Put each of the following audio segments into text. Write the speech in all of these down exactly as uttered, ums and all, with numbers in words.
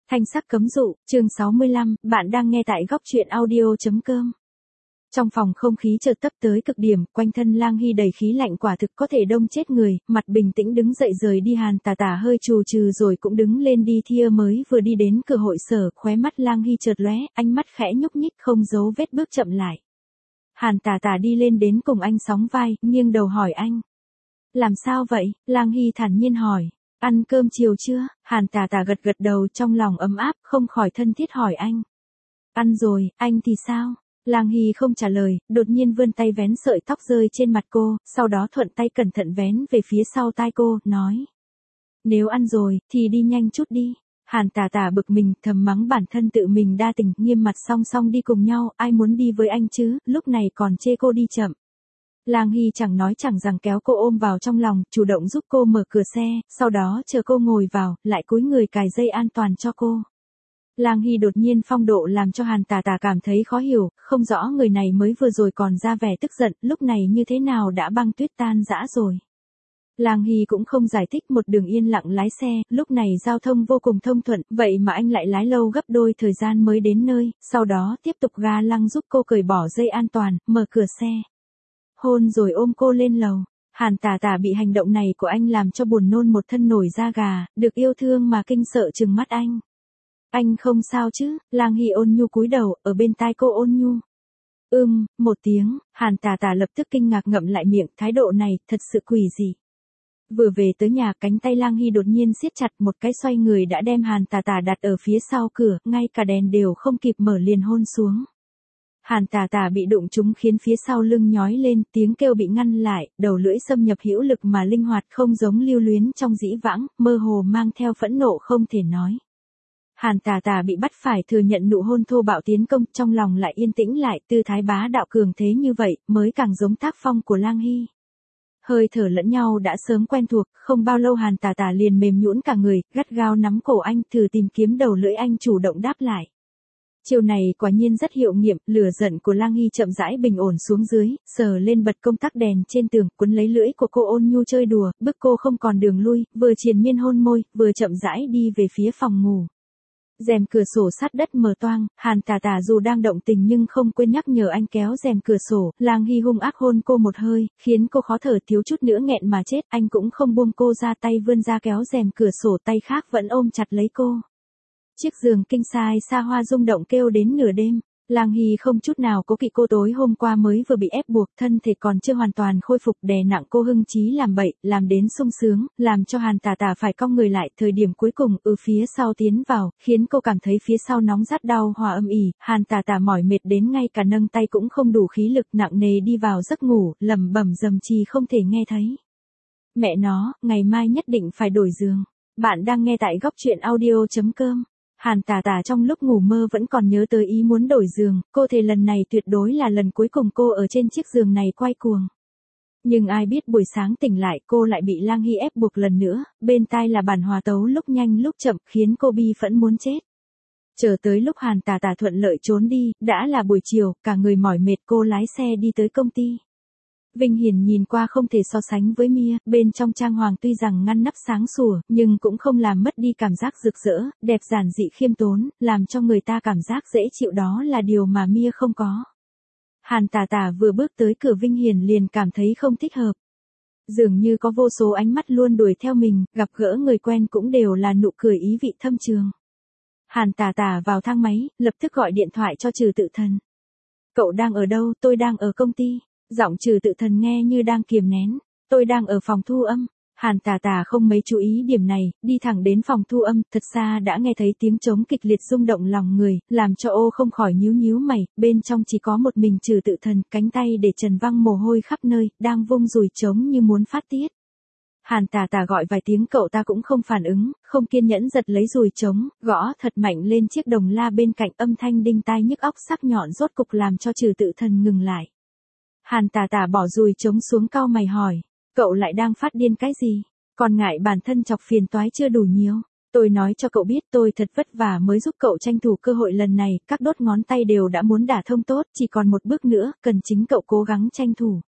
Thanh sắc cấm dụ, chương sáu mươi lăm, bạn đang nghe tại góc truyện audio.com. Trong phòng không khí chợt tấp tới cực điểm, quanh thân Lang Hy đầy khí lạnh quả thực có thể đông chết người, mặt bình tĩnh đứng dậy rời đi. Hàn Tà Tà hơi trù trừ rồi cũng đứng lên đi. Thia mới vừa đi đến cửa hội sở, khóe mắt Lang Hy chợt lóe, ánh mắt khẽ nhúc nhích không giấu vết bước chậm lại. Hàn Tà Tà đi lên đến cùng anh sóng vai, nghiêng đầu hỏi anh. Làm sao vậy? Lang Hy thản nhiên hỏi. Ăn cơm chiều chưa? Hàn Tà Tà gật gật đầu, trong lòng ấm áp, không khỏi thân thiết hỏi anh. Ăn rồi, anh thì sao? Lang Hy không trả lời, đột nhiên vươn tay vén sợi tóc rơi trên mặt cô, sau đó thuận tay cẩn thận vén về phía sau tai cô, nói. Nếu ăn rồi, thì đi nhanh chút đi. Hàn Tà Tà bực mình, thầm mắng bản thân tự mình đa tình, nghiêm mặt song song đi cùng nhau, ai muốn đi với anh chứ, lúc này còn chê cô đi chậm. Lang Hy chẳng nói chẳng rằng kéo cô ôm vào trong lòng, chủ động giúp cô mở cửa xe, sau đó chờ cô ngồi vào, lại cúi người cài dây an toàn cho cô. Lang Hy đột nhiên phong độ làm cho Hàn Tà Tà cảm thấy khó hiểu, không rõ người này mới vừa rồi còn ra vẻ tức giận, lúc này như thế nào đã băng tuyết tan rã rồi. Lang Hy cũng không giải thích, một đường yên lặng lái xe, lúc này giao thông vô cùng thông thuận, vậy mà anh lại lái lâu gấp đôi thời gian mới đến nơi, sau đó tiếp tục ga lăng giúp cô cởi bỏ dây an toàn, mở cửa xe. Hôn rồi ôm cô lên lầu. Hàn Tà Tà bị hành động này của anh làm cho buồn nôn một thân nổi da gà, được yêu thương mà kinh sợ trừng mắt anh. Anh không sao chứ? Lang Hy ôn nhu cúi đầu, ở bên tai cô ôn nhu. Ưm, một tiếng, Hàn Tà Tà lập tức kinh ngạc ngậm lại miệng, thái độ này, thật sự quỷ dị. Vừa về tới nhà, cánh tay Lang Hy đột nhiên siết chặt, một cái xoay người đã đem Hàn Tà Tà đặt ở phía sau cửa, ngay cả đèn đều không kịp mở liền hôn xuống. Hàn Tà Tà bị đụng trúng khiến phía sau lưng nhói lên, tiếng kêu bị ngăn lại, đầu lưỡi xâm nhập hữu lực mà linh hoạt, không giống lưu luyến trong dĩ vãng, mơ hồ mang theo phẫn nộ không thể nói. Hàn Tà Tà bị bắt phải thừa nhận nụ hôn thô bạo tiến công, trong lòng lại yên tĩnh lại, tư thái bá đạo cường thế như vậy, mới càng giống tác phong của Lang Hy. Hơi thở lẫn nhau đã sớm quen thuộc, không bao lâu Hàn Tà Tà liền mềm nhũn cả người, gắt gao nắm cổ anh, thử tìm kiếm đầu lưỡi anh chủ động đáp lại. Chiều này quả nhiên rất hiệu nghiệm, lửa giận của Lang Hy chậm rãi bình ổn xuống dưới, sờ lên bật công tắc đèn trên tường, quấn lấy lưỡi của cô ôn nhu chơi đùa, bức cô không còn đường lui, vừa triền miên hôn môi, vừa chậm rãi đi về phía phòng ngủ. Rèm cửa sổ sát đất mở toang, Hàn Tà Tà dù đang động tình nhưng không quên nhắc nhở anh kéo rèm cửa sổ, Lang Hy hung ác hôn cô một hơi, khiến cô khó thở thiếu chút nữa nghẹn mà chết, anh cũng không buông cô ra, tay vươn ra kéo rèm cửa sổ, tay khác vẫn ôm chặt lấy cô. Chiếc giường king size xa hoa rung động kêu đến nửa đêm. Lang Hy không chút nào cố kỵ cô tối hôm qua mới vừa bị ép buộc, thân thể còn chưa hoàn toàn khôi phục, đè nặng cô hưng chí làm bậy, làm đến sung sướng, làm cho Hàn Tà Tà phải cong người lại, thời điểm cuối cùng từ phía sau tiến vào, khiến cô cảm thấy phía sau nóng rát đau hòa âm ỉ, Hàn Tà Tà mỏi mệt đến ngay cả nâng tay cũng không đủ khí lực, nặng nề đi vào giấc ngủ, lẩm bẩm dầm chi không thể nghe thấy. Mẹ nó, ngày mai nhất định phải đổi giường. Bạn đang nghe tại góc truyện audio.com. Hàn Tà Tà trong lúc ngủ mơ vẫn còn nhớ tới ý muốn đổi giường, cô thề lần này tuyệt đối là lần cuối cùng cô ở trên chiếc giường này quay cuồng. Nhưng ai biết buổi sáng tỉnh lại cô lại bị Lang Hy ép buộc lần nữa, bên tai là bản hòa tấu lúc nhanh lúc chậm, khiến cô bi phẫn muốn chết. Chờ tới lúc Hàn Tà Tà thuận lợi trốn đi, đã là buổi chiều, cả người mỏi mệt cô lái xe đi tới công ty. Vinh Hiền nhìn qua không thể so sánh với Mia, bên trong trang hoàng tuy rằng ngăn nắp sáng sủa, nhưng cũng không làm mất đi cảm giác rực rỡ, đẹp giản dị khiêm tốn, làm cho người ta cảm giác dễ chịu, đó là điều mà Mia không có. Hàn Tà Tà vừa bước tới cửa Vinh Hiền liền cảm thấy không thích hợp. Dường như có vô số ánh mắt luôn đuổi theo mình, gặp gỡ người quen cũng đều là nụ cười ý vị thâm trường. Hàn Tà Tà vào thang máy, lập tức gọi điện thoại cho Trừ Tự Thần. Cậu đang ở đâu? Tôi đang ở công ty. Giọng Trừ Tự Thần nghe như đang kiềm nén. Tôi đang ở phòng thu âm. Hàn Tà Tà không mấy chú ý điểm này, đi thẳng đến phòng thu âm, thật xa đã nghe thấy tiếng trống kịch liệt rung động lòng người, làm cho ô không khỏi nhíu nhíu mày, bên trong chỉ có một mình Trừ Tự Thần, cánh tay để trần văng mồ hôi khắp nơi, đang vung dùi trống như muốn phát tiết. Hàn Tà Tà gọi vài tiếng cậu ta cũng không phản ứng, không kiên nhẫn giật lấy dùi trống, gõ thật mạnh lên chiếc đồng la bên cạnh, âm thanh đinh tai nhức óc sắc nhọn rốt cục làm cho Trừ Tự Thần ngừng lại. Hàn Tà Tà bỏ dùi trống xuống, cau mày hỏi, cậu lại đang phát điên cái gì? Còn ngại bản thân chọc phiền toái chưa đủ nhiều? Tôi nói cho cậu biết tôi thật vất vả mới giúp cậu tranh thủ cơ hội lần này, các đốt ngón tay đều đã muốn đả thông tốt, chỉ còn một bước nữa, cần chính cậu cố gắng tranh thủ.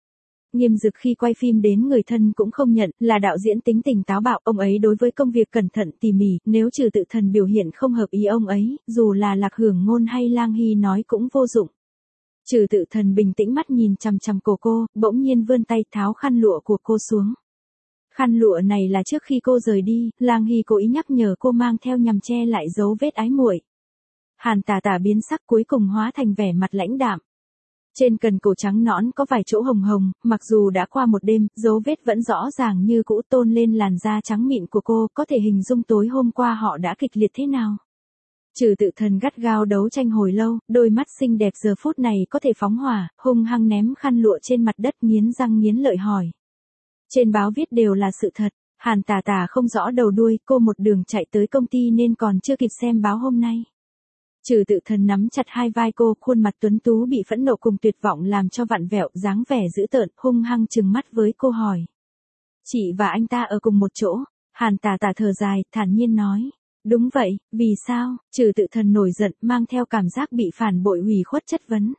Nghiêm Dực khi quay phim đến người thân cũng không nhận, là đạo diễn tính tình táo bạo, ông ấy đối với công việc cẩn thận tỉ mỉ, nếu Trừ Tự Thần biểu hiện không hợp ý ông ấy, dù là Lạc Hưởng Ngôn hay Lang Hy nói cũng vô dụng. Trừ Tự Thần bình tĩnh mắt nhìn chằm chằm cổ cô, bỗng nhiên vươn tay tháo khăn lụa của cô xuống. Khăn lụa này là trước khi cô rời đi, Lang Hy cố ý nhắc nhở cô mang theo nhằm che lại dấu vết ái muội. Hàn Tả Tả biến sắc cuối cùng hóa thành vẻ mặt lãnh đạm. Trên cần cổ trắng nõn có vài chỗ hồng hồng, mặc dù đã qua một đêm, dấu vết vẫn rõ ràng như cũ tôn lên làn da trắng mịn của cô, có thể hình dung tối hôm qua họ đã kịch liệt thế nào. Trừ Tự Thần gắt gao đấu tranh hồi lâu, đôi mắt xinh đẹp giờ phút này có thể phóng hỏa, hung hăng ném khăn lụa trên mặt đất nghiến răng nghiến lợi hỏi. Trên báo viết đều là sự thật, Hàn Tả Tả không rõ đầu đuôi, cô một đường chạy tới công ty nên còn chưa kịp xem báo hôm nay. Trừ Tự Thần nắm chặt hai vai cô, khuôn mặt tuấn tú bị phẫn nộ cùng tuyệt vọng làm cho vặn vẹo, dáng vẻ dữ tợn, hung hăng trừng mắt với cô hỏi. Chị và anh ta ở cùng một chỗ, Hàn Tả Tả thở dài, thản nhiên nói. Đúng vậy, vì sao? Trừ Tự Thần nổi giận, mang theo cảm giác bị phản bội hủy khuất chất vấn.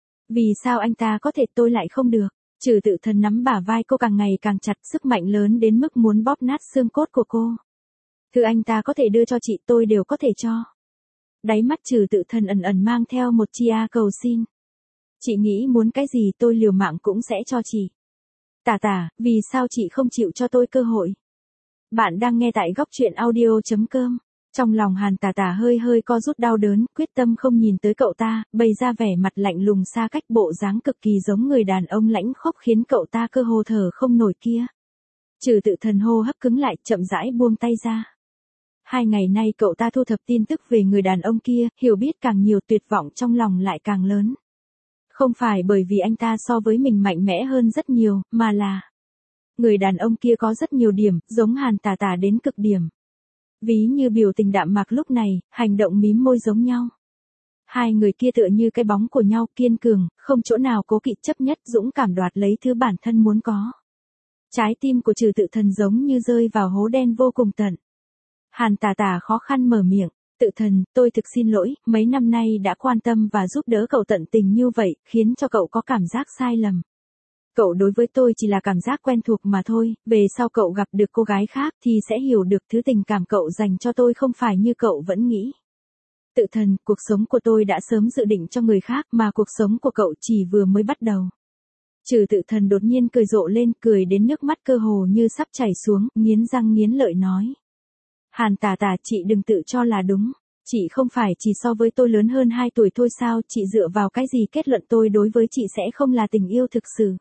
Vì sao anh ta có thể tôi lại không được? Trừ Tự Thần nắm bả vai cô càng ngày càng chặt, sức mạnh lớn đến mức muốn bóp nát xương cốt của cô. Thứ anh ta có thể đưa cho chị tôi đều có thể cho. Đáy mắt Trừ Tự Thần ẩn ẩn mang theo một chia cầu xin. Chị nghĩ muốn cái gì tôi liều mạng cũng sẽ cho chị. Tả Tả, vì sao chị không chịu cho tôi cơ hội? Bạn đang nghe tại góc truyện audio chấm com. Trong lòng Hàn Tả Tả hơi hơi co rút đau đớn, quyết tâm không nhìn tới cậu ta, bày ra vẻ mặt lạnh lùng xa cách, bộ dáng cực kỳ giống người đàn ông lãnh khốc khiến cậu ta cơ hồ thở không nổi kia. Trừ Tự Thần hô hấp cứng lại, chậm rãi buông tay ra. Hai ngày nay cậu ta thu thập tin tức về người đàn ông kia, hiểu biết càng nhiều, tuyệt vọng trong lòng lại càng lớn. Không phải bởi vì anh ta so với mình mạnh mẽ hơn rất nhiều, mà là người đàn ông kia có rất nhiều điểm, giống Hàn Tả Tả đến cực điểm. Ví như biểu tình đạm mạc lúc này, hành động mím môi giống nhau. Hai người kia tựa như cái bóng của nhau, kiên cường, không chỗ nào cố kỵ, chấp nhất, dũng cảm đoạt lấy thứ bản thân muốn có. Trái tim của Trừ Tự Thần giống như rơi vào hố đen vô cùng tận. Hàn Tả Tả khó khăn mở miệng. Tự Thần, tôi thực xin lỗi, mấy năm nay đã quan tâm và giúp đỡ cậu tận tình như vậy, khiến cho cậu có cảm giác sai lầm. Cậu đối với tôi chỉ là cảm giác quen thuộc mà thôi, về sau cậu gặp được cô gái khác thì sẽ hiểu được thứ tình cảm cậu dành cho tôi không phải như cậu vẫn nghĩ. Tự Thần, cuộc sống của tôi đã sớm dự định cho người khác mà cuộc sống của cậu chỉ vừa mới bắt đầu. Trừ Tự Thần đột nhiên cười rộ lên, cười đến nước mắt cơ hồ như sắp chảy xuống, nghiến răng nghiến lợi nói. Hàn Tả Tả, chị đừng tự cho là đúng. Chị không phải chỉ so với tôi lớn hơn hai tuổi thôi sao, chị dựa vào cái gì kết luận tôi đối với chị sẽ không là tình yêu thực sự.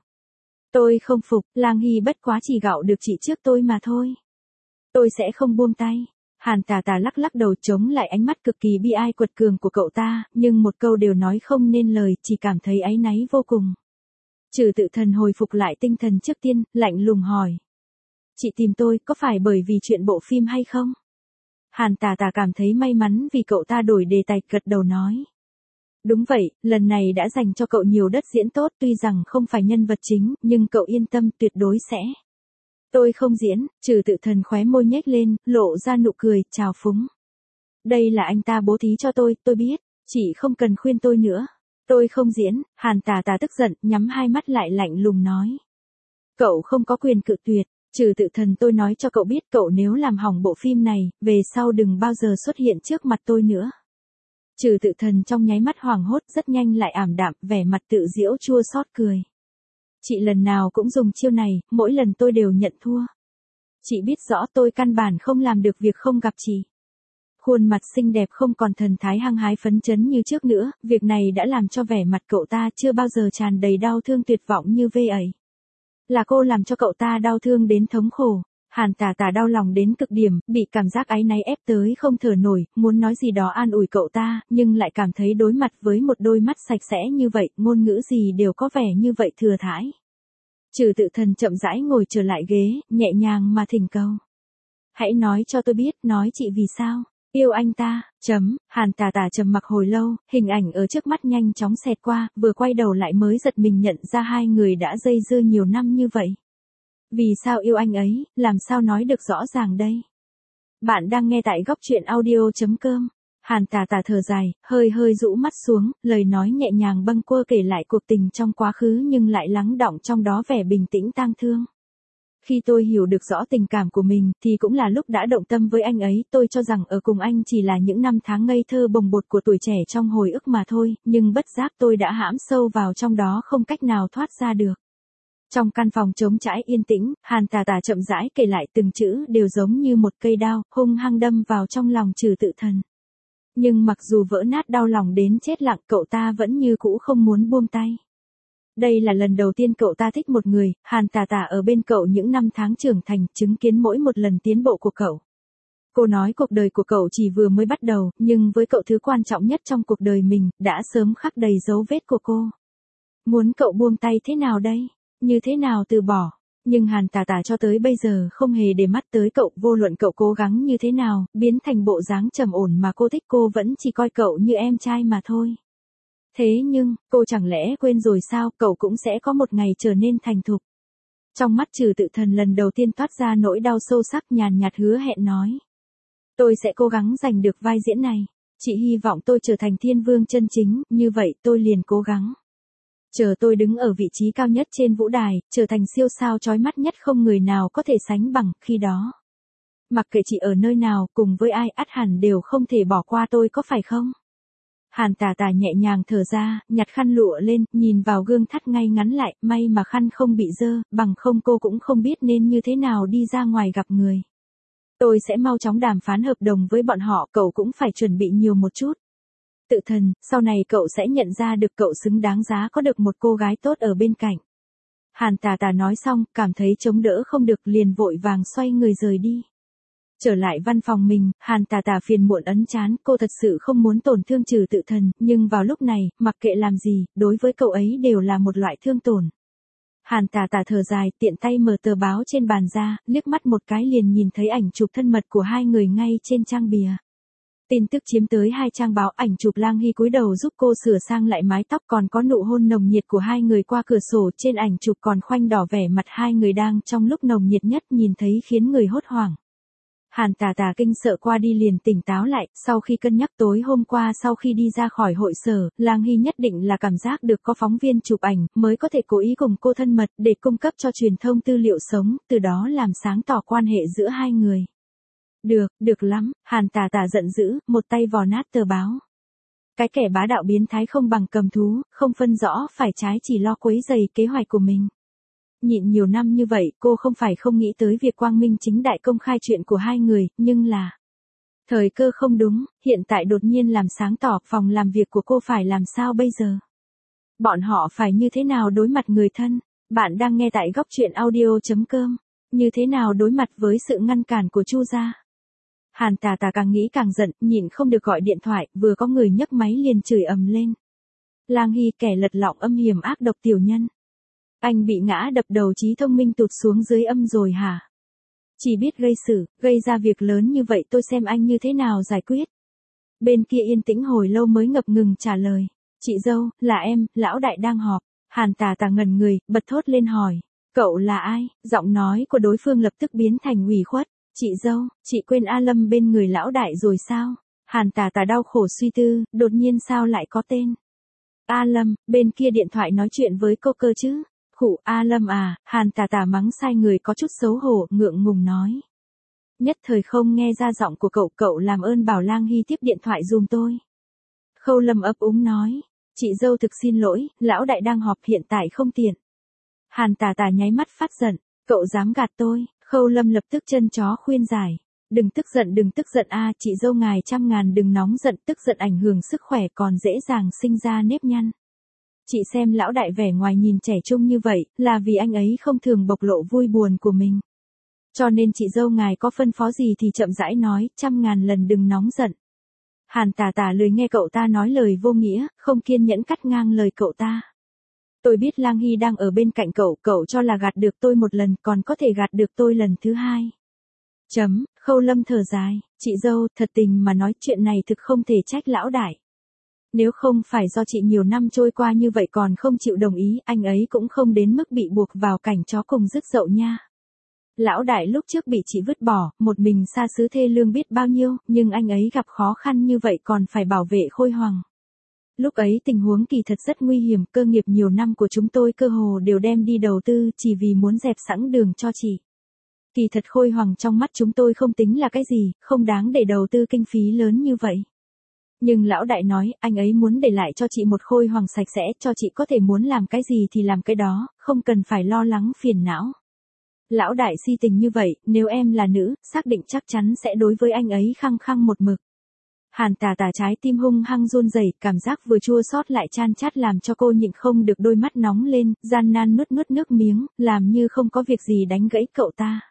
Tôi không phục, Lang Hy bất quá chỉ gạo được chị trước tôi mà thôi. Tôi sẽ không buông tay. Hàn Tả Tả lắc lắc đầu chống lại ánh mắt cực kỳ bi ai quật cường của cậu ta, nhưng một câu đều nói không nên lời, chỉ cảm thấy áy náy vô cùng. Trừ Tự Thần hồi phục lại tinh thần trước tiên, lạnh lùng hỏi. Chị tìm tôi có phải bởi vì chuyện bộ phim hay không? Hàn Tả Tả cảm thấy may mắn vì cậu ta đổi đề tài, gật đầu nói. Đúng vậy, lần này đã dành cho cậu nhiều đất diễn tốt, tuy rằng không phải nhân vật chính, nhưng cậu yên tâm, tuyệt đối sẽ. Tôi không diễn. Trừ Tự Thần khóe môi nhếch lên, lộ ra nụ cười, trào phúng. Đây là anh ta bố thí cho tôi, tôi biết, chị không cần khuyên tôi nữa. Tôi không diễn. Hàn Tả Tả tức giận, nhắm hai mắt lại lạnh lùng nói. Cậu không có quyền cự tuyệt. Trừ Tự Thần, tôi nói cho cậu biết, cậu nếu làm hỏng bộ phim này, về sau đừng bao giờ xuất hiện trước mặt tôi nữa. Trừ Tự Thần trong nháy mắt hoảng hốt, rất nhanh lại ảm đạm, vẻ mặt tự giễu chua xót cười. Chị lần nào cũng dùng chiêu này, mỗi lần tôi đều nhận thua. Chị biết rõ tôi căn bản không làm được việc không gặp chị. Khuôn mặt xinh đẹp không còn thần thái hăng hái phấn chấn như trước nữa, việc này đã làm cho vẻ mặt cậu ta chưa bao giờ tràn đầy đau thương tuyệt vọng như vê ấy. Là cô làm cho cậu ta đau thương đến thống khổ. Hàn Tả Tả đau lòng đến cực điểm, bị cảm giác áy náy ép tới không thở nổi, muốn nói gì đó an ủi cậu ta, nhưng lại cảm thấy đối mặt với một đôi mắt sạch sẽ như vậy, ngôn ngữ gì đều có vẻ như vậy thừa thãi. Trừ Tự Thần chậm rãi ngồi trở lại ghế, nhẹ nhàng mà thỉnh cầu. Hãy nói cho tôi biết, nói chị vì sao yêu anh ta. Chấm. Hàn Tả Tả trầm mặc hồi lâu, hình ảnh ở trước mắt nhanh chóng xẹt qua, vừa quay đầu lại mới giật mình nhận ra hai người đã dây dưa nhiều năm như vậy. Vì sao yêu anh ấy, làm sao nói được rõ ràng đây? Bạn đang nghe tại góc truyện audio chấm com. Hàn Tà Tà thở dài, hơi hơi rũ mắt xuống, lời nói nhẹ nhàng bâng quơ kể lại cuộc tình trong quá khứ nhưng lại lắng đọng trong đó vẻ bình tĩnh tang thương. Khi tôi hiểu được rõ tình cảm của mình thì cũng là lúc đã động tâm với anh ấy, tôi cho rằng ở cùng anh chỉ là những năm tháng ngây thơ bồng bột của tuổi trẻ trong hồi ức mà thôi, nhưng bất giác tôi đã hãm sâu vào trong đó không cách nào thoát ra được. Trong căn phòng trống trải yên tĩnh, Hàn Tà Tà chậm rãi kể lại từng chữ đều giống như một cây đao, hung hăng đâm vào trong lòng Trừ Tự Thần. Nhưng mặc dù vỡ nát đau lòng đến chết lặng, cậu ta vẫn như cũ không muốn buông tay. Đây là lần đầu tiên cậu ta thích một người, Hàn Tà Tà ở bên cậu những năm tháng trưởng thành, chứng kiến mỗi một lần tiến bộ của cậu. Cô nói cuộc đời của cậu chỉ vừa mới bắt đầu, nhưng với cậu thứ quan trọng nhất trong cuộc đời mình, đã sớm khắc đầy dấu vết của cô. Muốn cậu buông tay thế nào đây? Như thế nào từ bỏ? Nhưng Hàn Tà Tà cho tới bây giờ không hề để mắt tới cậu, vô luận cậu cố gắng như thế nào, biến thành bộ dáng trầm ổn mà cô thích, cô vẫn chỉ coi cậu như em trai mà thôi. Thế nhưng, cô chẳng lẽ quên rồi sao, cậu cũng sẽ có một ngày trở nên thành thục. Trong mắt Trừ Tự Thần lần đầu tiên toát ra nỗi đau sâu sắc, nhàn nhạt hứa hẹn nói. Tôi sẽ cố gắng giành được vai diễn này. Chị hy vọng tôi trở thành thiên vương chân chính, như vậy tôi liền cố gắng. Chờ tôi đứng ở vị trí cao nhất trên vũ đài, trở thành siêu sao chói mắt nhất không người nào có thể sánh bằng, khi đó. Mặc kệ chị ở nơi nào, cùng với ai, ắt hẳn đều không thể bỏ qua tôi, có phải không? Hàn Tà Tà nhẹ nhàng thở ra, nhặt khăn lụa lên, nhìn vào gương thắt ngay ngắn lại, may mà khăn không bị dơ, bằng không cô cũng không biết nên như thế nào đi ra ngoài gặp người. Tôi sẽ mau chóng đàm phán hợp đồng với bọn họ, cậu cũng phải chuẩn bị nhiều một chút. Tự Thần, sau này cậu sẽ nhận ra được cậu xứng đáng giá có được một cô gái tốt ở bên cạnh. Hàn Tà Tà nói xong, cảm thấy chống đỡ không được, liền vội vàng xoay người rời đi. Trở lại văn phòng mình, Hàn Tà Tà phiền muộn ấn chán, cô thật sự không muốn tổn thương Trừ Tự Thần, nhưng vào lúc này, mặc kệ làm gì, đối với cậu ấy đều là một loại thương tổn. Hàn Tà Tà thở dài, tiện tay mở tờ báo trên bàn ra, liếc mắt một cái liền nhìn thấy ảnh chụp thân mật của hai người ngay trên trang bìa. Tin tức chiếm tới hai trang báo, ảnh chụp Lang Hy cúi đầu giúp cô sửa sang lại mái tóc, còn có nụ hôn nồng nhiệt của hai người qua cửa sổ, trên ảnh chụp còn khoanh đỏ vẻ mặt hai người đang trong lúc nồng nhiệt nhất, nhìn thấy khiến người hốt hoảng. Hàn Tà Tà kinh sợ qua đi liền tỉnh táo lại, sau khi cân nhắc tối hôm qua sau khi đi ra khỏi hội sở, Lang Hy nhất định là cảm giác được có phóng viên chụp ảnh, mới có thể cố ý cùng cô thân mật để cung cấp cho truyền thông tư liệu sống, từ đó làm sáng tỏ quan hệ giữa hai người. Được, được lắm, Hàn Tà Tà giận dữ, một tay vò nát tờ báo. Cái kẻ bá đạo biến thái không bằng cầm thú, không phân rõ phải trái, chỉ lo quấy rầy kế hoạch của mình. Nhịn nhiều năm như vậy, cô không phải không nghĩ tới việc quang minh chính đại công khai chuyện của hai người, nhưng là thời cơ không đúng, hiện tại đột nhiên làm sáng tỏ, phòng làm việc của cô phải làm sao bây giờ? Bọn họ phải như thế nào đối mặt người thân? Bạn đang nghe tại góc truyện audio chấm com. Như thế nào đối mặt với sự ngăn cản của Chu gia? Hàn Tà Tà càng nghĩ càng giận, nhịn không được gọi điện thoại, vừa có người nhấc máy liền chửi ầm lên. Lang Hy, kẻ lật lọng âm hiểm ác độc tiểu nhân. Anh bị ngã đập đầu, trí thông minh tụt xuống dưới âm rồi hả? Chỉ biết gây sự, gây ra việc lớn như vậy, tôi xem anh như thế nào giải quyết. Bên kia yên tĩnh hồi lâu mới ngập ngừng trả lời. Chị dâu, là em, lão đại đang họp. Hàn Tà Tà ngẩn người, bật thốt lên hỏi. Cậu là ai? Giọng nói của đối phương lập tức biến thành ủy khuất. Chị dâu, chị quên A Lâm bên người lão đại rồi sao? Hàn Tà Tà đau khổ suy tư, đột nhiên sao lại có tên? A Lâm, bên kia điện thoại nói chuyện với cô cơ chứ? Khụ, A Lâm à, Hàn Tà Tà mắng sai người, có chút xấu hổ, ngượng ngùng nói. Nhất thời không nghe ra giọng của cậu, cậu làm ơn bảo Lang Hy tiếp điện thoại giùm tôi. Khâu Lâm ấp úng nói. Chị dâu thực xin lỗi, lão đại đang họp, hiện tại không tiện. Hàn Tà Tà nháy mắt phát giận, cậu dám gạt tôi? Khâu Lâm lập tức chân chó khuyên giải. Đừng tức giận, đừng tức giận a, chị dâu ngài trăm ngàn đừng nóng giận, tức giận ảnh hưởng sức khỏe, còn dễ dàng sinh ra nếp nhăn. Chị xem lão đại vẻ ngoài nhìn trẻ trung như vậy, là vì anh ấy không thường bộc lộ vui buồn của mình. Cho nên chị dâu ngài có phân phó gì thì chậm rãi nói, trăm ngàn lần đừng nóng giận. Hàn Tà Tà lười nghe cậu ta nói lời vô nghĩa, không kiên nhẫn cắt ngang lời cậu ta. Tôi biết Lang Hy đang ở bên cạnh cậu, cậu cho là gạt được tôi một lần, còn có thể gạt được tôi lần thứ hai. Chấm, Khâu Lâm thở dài, chị dâu, thật tình mà nói chuyện này thực không thể trách lão đại. Nếu không phải do chị nhiều năm trôi qua như vậy còn không chịu đồng ý, anh ấy cũng không đến mức bị buộc vào cảnh chó cùng rứt dậu nha. Lão đại lúc trước bị chị vứt bỏ, một mình xa xứ thê lương biết bao nhiêu, nhưng anh ấy gặp khó khăn như vậy còn phải bảo vệ Khôi Hoàng. Lúc ấy tình huống kỳ thật rất nguy hiểm, cơ nghiệp nhiều năm của chúng tôi cơ hồ đều đem đi đầu tư chỉ vì muốn dẹp sẵn đường cho chị. Kỳ thật Khôi Hoàng trong mắt chúng tôi không tính là cái gì, không đáng để đầu tư kinh phí lớn như vậy. Nhưng lão đại nói, anh ấy muốn để lại cho chị một Khôi Hoàng sạch sẽ, cho chị có thể muốn làm cái gì thì làm cái đó, không cần phải lo lắng phiền não. Lão đại si tình như vậy, nếu em là nữ, xác định chắc chắn sẽ đối với anh ấy khăng khăng một mực. Hàn Tà Tà trái tim hung hăng run rẩy, cảm giác vừa chua xót lại chan chát làm cho cô nhịn không được đôi mắt nóng lên, gian nan nuốt nuốt nước miếng, làm như không có việc gì đánh gãy cậu ta.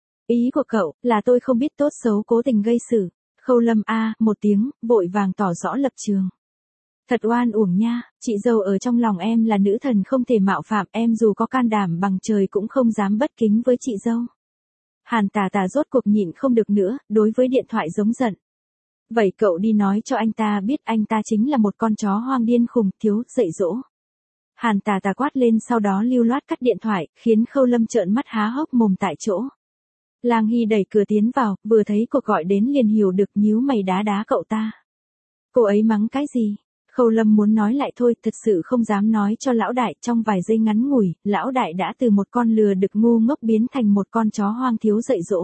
Ý của cậu, là tôi không biết tốt xấu cố tình gây sự. Khâu Lâm a, một tiếng, vội vàng tỏ rõ lập trường. Thật oan uổng nha, chị dâu ở trong lòng em là nữ thần không thể mạo phạm, em dù có can đảm bằng trời cũng không dám bất kính với chị dâu. Hàn Tà Tà rốt cuộc nhịn không được nữa, đối với điện thoại giống giận. Vậy cậu đi nói cho anh ta biết anh ta chính là một con chó hoang điên khùng, thiếu dạy dỗ. Hàn Tà Tà quát lên sau đó lưu loát cắt điện thoại, khiến Khâu Lâm trợn mắt há hốc mồm tại chỗ. Lang Hy đẩy cửa tiến vào, vừa thấy cuộc gọi đến liền hiểu được, nhíu mày đá đá cậu ta. Cô ấy mắng cái gì? Khâu Lâm muốn nói lại thôi, thật sự không dám nói cho lão đại, trong vài giây ngắn ngủi, lão đại đã từ một con lừa đực ngu ngốc biến thành một con chó hoang thiếu dạy dỗ.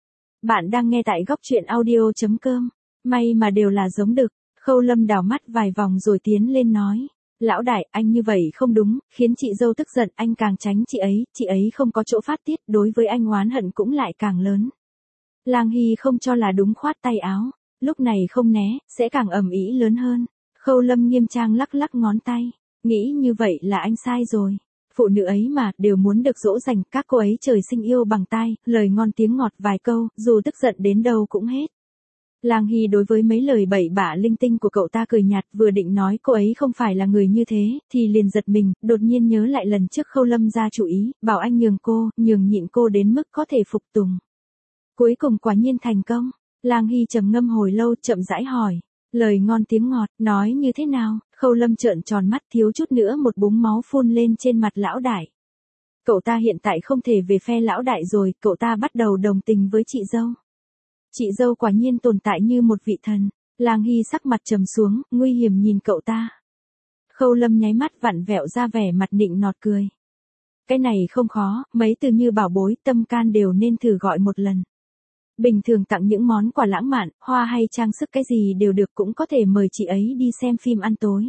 Bạn đang nghe tại góc truyện audio chấm com. May mà đều là giống đực. Khâu Lâm đảo mắt vài vòng rồi tiến lên nói. Lão đại, anh như vậy không đúng, khiến chị dâu tức giận, anh càng tránh chị ấy, chị ấy không có chỗ phát tiết, đối với anh oán hận cũng lại càng lớn. Lang Hy không cho là đúng khoát tay áo, lúc này không né, sẽ càng ầm ĩ lớn hơn. Khâu Lâm nghiêm trang lắc lắc ngón tay, nghĩ như vậy là anh sai rồi. Phụ nữ ấy mà, đều muốn được dỗ dành, các cô ấy trời sinh yêu bằng tai, lời ngon tiếng ngọt vài câu, dù tức giận đến đâu cũng hết. Lang Hy đối với mấy lời bậy bạ linh tinh của cậu ta cười nhạt, vừa định nói cô ấy không phải là người như thế, thì liền giật mình, đột nhiên nhớ lại lần trước Khâu Lâm ra chủ ý, bảo anh nhường cô, nhường nhịn cô đến mức có thể phục tùng. Cuối cùng quả nhiên thành công. Lang Hy trầm ngâm hồi lâu, chậm rãi hỏi, lời ngon tiếng ngọt, nói như thế nào? Khâu Lâm trợn tròn mắt, thiếu chút nữa một búng máu phun lên trên mặt lão đại. Cậu ta hiện tại không thể về phe lão đại rồi, cậu ta bắt đầu đồng tình với chị dâu. Chị dâu quả nhiên tồn tại như một vị thần. Lang Hy sắc mặt trầm xuống, nguy hiểm nhìn cậu ta. Khâu Lâm nháy mắt vặn vẹo ra vẻ mặt nịnh nọt cười. Cái này không khó, mấy từ như bảo bối, tâm can đều nên thử gọi một lần. Bình thường tặng những món quà lãng mạn, hoa hay trang sức cái gì đều được, cũng có thể mời chị ấy đi xem phim ăn tối.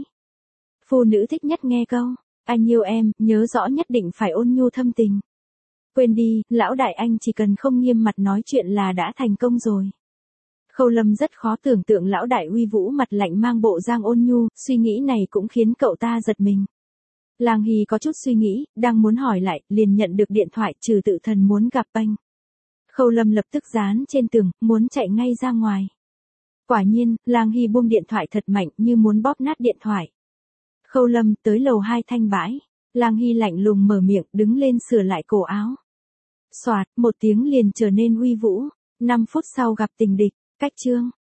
Phụ nữ thích nhất nghe câu, anh yêu em, nhớ rõ nhất định phải ôn nhu thâm tình. Quên đi, lão đại anh chỉ cần không nghiêm mặt nói chuyện là đã thành công rồi. Khâu Lâm rất khó tưởng tượng lão đại uy vũ mặt lạnh mang bộ dáng ôn nhu, suy nghĩ này cũng khiến cậu ta giật mình. Lang Hy có chút suy nghĩ, đang muốn hỏi lại, liền nhận được điện thoại, trừ tự thần muốn gặp anh. Khâu Lâm lập tức dán trên tường, muốn chạy ngay ra ngoài. Quả nhiên, Lang Hy buông điện thoại thật mạnh như muốn bóp nát điện thoại. Khâu Lâm tới lầu hai thanh bãi. Lang Hy lạnh lùng mở miệng, đứng lên sửa lại cổ áo. Soạt, một tiếng liền trở nên uy vũ. Năm phút sau gặp tình địch, cách chương.